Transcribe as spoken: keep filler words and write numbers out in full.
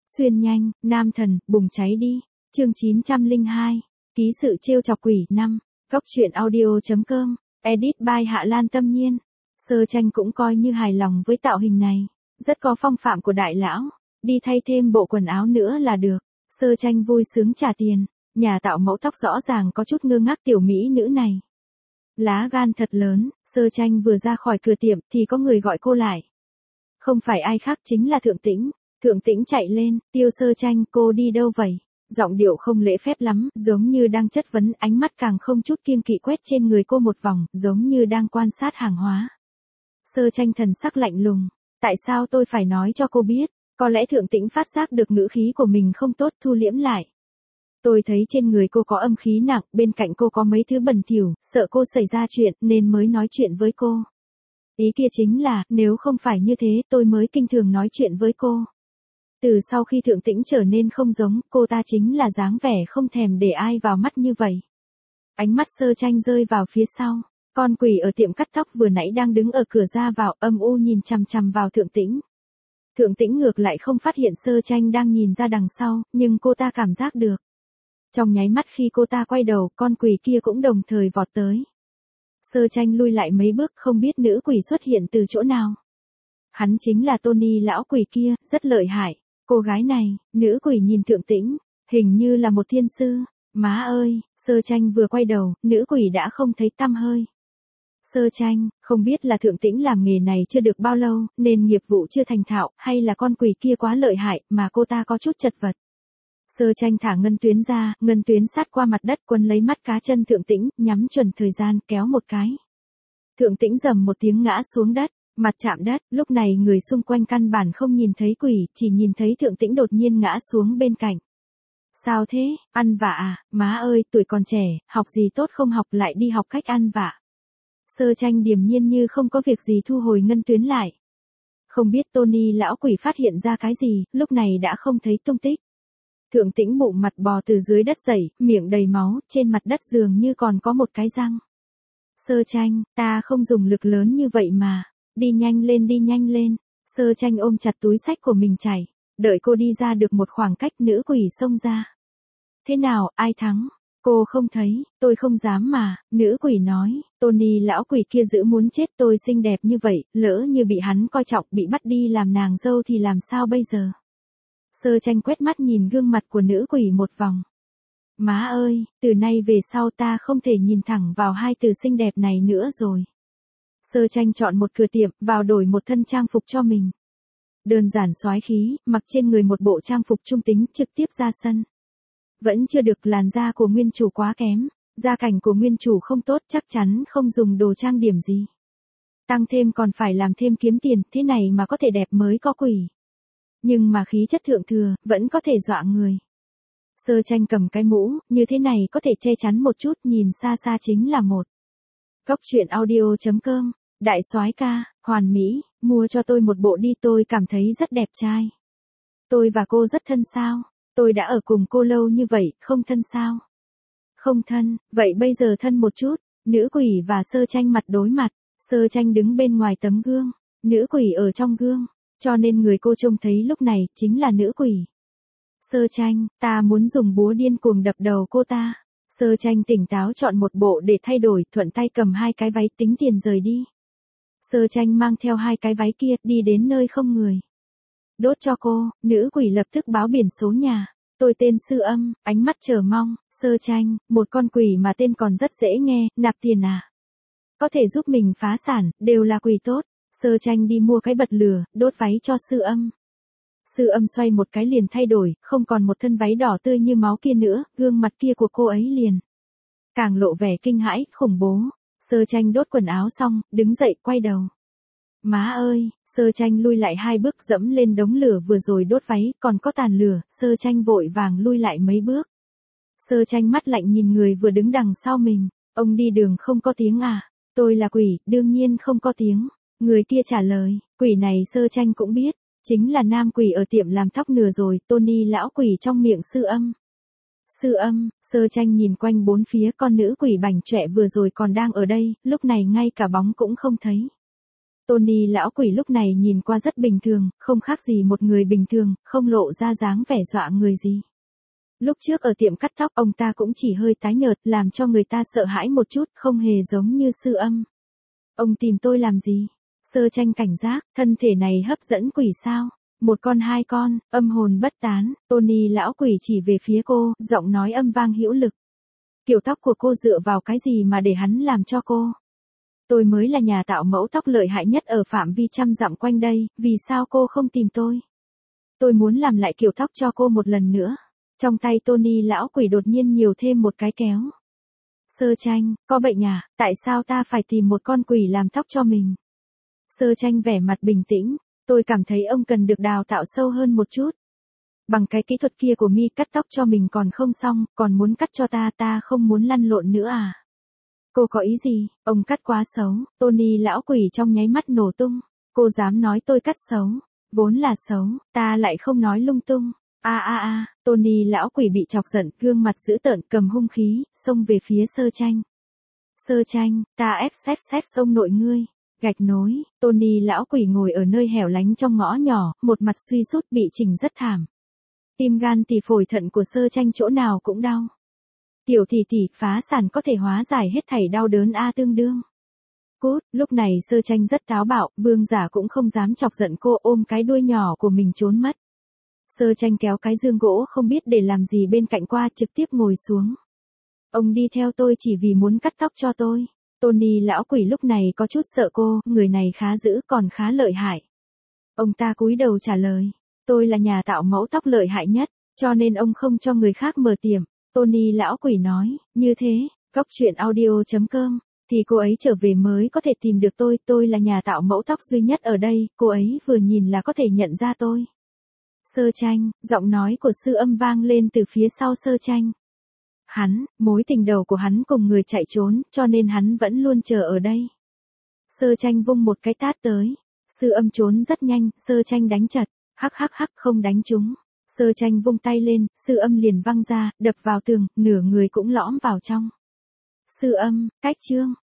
Xuyên nhanh, nam thần, bùng cháy đi. Chương chín trăm lẻ hai. Ký sự trêu chọc quỷ năm. Góc truyện audio.com. Edit by Hạ Lan Tâm Nhiên. Sơ Tranh cũng coi như hài lòng với tạo hình này. Rất có phong phạm của đại lão. Đi thay thêm bộ quần áo nữa là được. Sơ Tranh vui sướng trả tiền. Nhà tạo mẫu tóc rõ ràng có chút ngơ ngác tiểu mỹ nữ này. Lá gan thật lớn. Sơ Tranh vừa ra khỏi cửa tiệm thì có người gọi cô lại. Không phải ai khác chính là Thượng Tĩnh. Thượng Tĩnh chạy lên, Tiêu Sơ Tranh, cô đi đâu vậy? Giọng điệu không lễ phép lắm, giống như đang chất vấn, ánh mắt càng không chút kiêng kỵ quét trên người cô một vòng, giống như đang quan sát hàng hóa. Sơ Tranh thần sắc lạnh lùng, tại sao tôi phải nói cho cô biết? Có lẽ Thượng Tĩnh phát giác được ngữ khí của mình không tốt, thu liễm lại. Tôi thấy trên người cô có âm khí nặng, bên cạnh cô có mấy thứ bẩn thỉu, sợ cô xảy ra chuyện nên mới nói chuyện với cô. Ý kia chính là, nếu không phải như thế tôi mới kinh thường nói chuyện với cô. Từ sau khi Thượng Tĩnh trở nên không giống, cô ta chính là dáng vẻ không thèm để ai vào mắt như vậy. Ánh mắt Sơ Tranh rơi vào phía sau, con quỷ ở tiệm cắt tóc vừa nãy đang đứng ở cửa ra vào, âm u nhìn chằm chằm vào Thượng Tĩnh. Thượng Tĩnh ngược lại không phát hiện Sơ Tranh đang nhìn ra đằng sau, nhưng cô ta cảm giác được. Trong nháy mắt khi cô ta quay đầu, con quỷ kia cũng đồng thời vọt tới. Sơ Tranh lui lại mấy bước, không biết nữ quỷ xuất hiện từ chỗ nào. Hắn chính là Tony lão quỷ kia, rất lợi hại. Cô gái này, nữ quỷ nhìn Thượng Tĩnh, hình như là một thiên sư. Má ơi, Sơ Tranh vừa quay đầu, nữ quỷ đã không thấy tăm hơi. Sơ Tranh, không biết là Thượng Tĩnh làm nghề này chưa được bao lâu, nên nghiệp vụ chưa thành thạo, hay là con quỷ kia quá lợi hại, mà cô ta có chút chật vật. Sơ Tranh thả ngân tuyến ra, ngân tuyến sát qua mặt đất quấn lấy mắt cá chân Thượng Tĩnh, nhắm chuẩn thời gian, kéo một cái. Thượng Tĩnh rầm một tiếng ngã xuống đất. Mặt chạm đất, lúc này người xung quanh căn bản không nhìn thấy quỷ, chỉ nhìn thấy Thượng Tĩnh đột nhiên ngã xuống bên cạnh. Sao thế, ăn vạ à, má ơi, tuổi còn trẻ, học gì tốt không học lại đi học cách ăn vạ. Sơ Tranh điềm nhiên như không có việc gì thu hồi ngân tuyến lại. Không biết Tony lão quỷ phát hiện ra cái gì, lúc này đã không thấy tung tích. Thượng Tĩnh bụng mặt bò từ dưới đất dậy, miệng đầy máu, trên mặt đất dường như còn có một cái răng. Sơ Tranh, ta không dùng lực lớn như vậy mà. Đi nhanh lên đi nhanh lên. Sơ Tranh ôm chặt túi xách của mình chạy. Đợi cô đi ra được một khoảng cách, nữ quỷ xông ra. Thế nào, ai thắng? Cô không thấy, tôi không dám mà, nữ quỷ nói. Tony lão quỷ kia giữ muốn chết tôi xinh đẹp như vậy, lỡ như bị hắn coi trọng bị bắt đi làm nàng dâu thì làm sao bây giờ? Sơ Tranh quét mắt nhìn gương mặt của nữ quỷ một vòng. Má ơi, từ nay về sau ta không thể nhìn thẳng vào hai từ xinh đẹp này nữa rồi. Sơ Tranh chọn một cửa tiệm, vào đổi một thân trang phục cho mình. Đơn giản soái khí, mặc trên người một bộ trang phục trung tính, trực tiếp ra sân. Vẫn chưa được, làn da của nguyên chủ quá kém, gia cảnh của nguyên chủ không tốt, chắc chắn không dùng đồ trang điểm gì. Tăng thêm còn phải làm thêm kiếm tiền, thế này mà có thể đẹp mới có quỷ. Nhưng mà khí chất thượng thừa, vẫn có thể dọa người. Sơ Tranh cầm cái mũ, như thế này có thể che chắn một chút, nhìn xa xa chính là một. Góc truyện audio.com. Đại soái ca, hoàn mỹ, mua cho tôi một bộ đi, tôi cảm thấy rất đẹp trai. Tôi và cô rất thân sao? Tôi đã ở cùng cô lâu như vậy, không thân sao? Không thân, vậy bây giờ thân một chút. Nữ quỷ và Sơ Tranh mặt đối mặt. Sơ Tranh đứng bên ngoài tấm gương, nữ quỷ ở trong gương, cho nên người cô trông thấy lúc này chính là nữ quỷ. Sơ Tranh, ta muốn dùng búa điên cuồng đập đầu cô ta. Sơ Tranh tỉnh táo chọn một bộ để thay đổi, thuận tay cầm hai cái váy tính tiền rời đi. Sơ Tranh mang theo hai cái váy kia, đi đến nơi không người. Đốt cho cô, nữ quỷ lập tức báo biển số nhà. Tôi tên Sư Âm, ánh mắt chờ mong. Sơ Tranh, một con quỷ mà tên còn rất dễ nghe, nạp tiền à? Có thể giúp mình phá sản, đều là quỷ tốt. Sơ Tranh đi mua cái bật lửa, đốt váy cho Sư Âm. Sư Âm xoay một cái liền thay đổi, không còn một thân váy đỏ tươi như máu kia nữa, gương mặt kia của cô ấy liền càng lộ vẻ kinh hãi, khủng bố. Sơ Tranh đốt quần áo xong, đứng dậy quay đầu. Má ơi, Sơ Tranh lui lại hai bước dẫm lên đống lửa vừa rồi đốt váy, còn có tàn lửa, Sơ Tranh vội vàng lui lại mấy bước. Sơ Tranh mắt lạnh nhìn người vừa đứng đằng sau mình, ông đi đường không có tiếng à? Tôi là quỷ, đương nhiên không có tiếng. Người kia trả lời, quỷ này Sơ Tranh cũng biết, chính là nam quỷ ở tiệm làm tóc nửa rồi, Tony lão quỷ trong miệng Sư Âm. Sư Âm, Sơ Tranh nhìn quanh bốn phía, con nữ quỷ bảnh chọe vừa rồi còn đang ở đây, lúc này ngay cả bóng cũng không thấy. Tony lão quỷ lúc này nhìn qua rất bình thường, không khác gì một người bình thường, không lộ ra dáng vẻ dọa người gì. Lúc trước ở tiệm cắt tóc ông ta cũng chỉ hơi tái nhợt, làm cho người ta sợ hãi một chút, không hề giống như Sư Âm. Ông tìm tôi làm gì? Sơ Tranh cảnh giác, thân thể này hấp dẫn quỷ sao? Một con hai con, âm hồn bất tán, Tony lão quỷ chỉ về phía cô, giọng nói âm vang hữu lực. Kiểu tóc của cô dựa vào cái gì mà để hắn làm cho cô? Tôi mới là nhà tạo mẫu tóc lợi hại nhất ở phạm vi trăm dặm quanh đây, vì sao cô không tìm tôi? Tôi muốn làm lại kiểu tóc cho cô một lần nữa. Trong tay Tony lão quỷ đột nhiên nhiều thêm một cái kéo. Sơ Tranh, có bệnh à, tại sao ta phải tìm một con quỷ làm tóc cho mình? Sơ Tranh vẻ mặt bình tĩnh, tôi cảm thấy ông cần được đào tạo sâu hơn một chút. Bằng cái kỹ thuật kia của mi cắt tóc cho mình còn không xong, còn muốn cắt cho ta, ta không muốn lăn lộn nữa à? Cô có ý gì, ông cắt quá xấu, Tony lão quỷ trong nháy mắt nổ tung. Cô dám nói tôi cắt xấu, vốn là xấu, ta lại không nói lung tung. A a a, Tony lão quỷ bị chọc giận, gương mặt dữ tợn, cầm hung khí, xông về phía Sơ Tranh. Sơ Tranh, ta ép xét xét xông nội ngươi. Gạch nối, Tony lão quỷ ngồi ở nơi hẻo lánh trong ngõ nhỏ, một mặt suy sút bị chỉnh rất thảm. Tim gan tỳ phổi thận của Sơ Tranh chỗ nào cũng đau. Tiểu tỷ tỷ, phá sản có thể hóa giải hết thảy đau đớn a tương đương. Cút, lúc này Sơ Tranh rất táo bạo, Vương Giả cũng không dám chọc giận cô, ôm cái đuôi nhỏ của mình trốn mất. Sơ Tranh kéo cái giường gỗ không biết để làm gì bên cạnh qua, trực tiếp ngồi xuống. Ông đi theo tôi chỉ vì muốn cắt tóc cho tôi. Tony lão quỷ lúc này có chút sợ cô, người này khá dữ còn khá lợi hại. Ông ta cúi đầu trả lời, tôi là nhà tạo mẫu tóc lợi hại nhất, cho nên ông không cho người khác mở tiệm. Tony lão quỷ nói, như thế, góc chuyện audio chấm com, thì cô ấy trở về mới có thể tìm được tôi, tôi là nhà tạo mẫu tóc duy nhất ở đây, cô ấy vừa nhìn là có thể nhận ra tôi. Sơ Tranh, giọng nói của Sư Âm vang lên từ phía sau Sơ Tranh. Hắn, mối tình đầu của hắn cùng người chạy trốn, cho nên hắn vẫn luôn chờ ở đây. Sơ Tranh vung một cái tát tới. Sư Âm trốn rất nhanh, Sơ Tranh đánh chật, hắc hắc hắc không đánh trúng. Sơ Tranh vung tay lên, Sư Âm liền văng ra, đập vào tường, nửa người cũng lõm vào trong. Sư Âm, cách chương.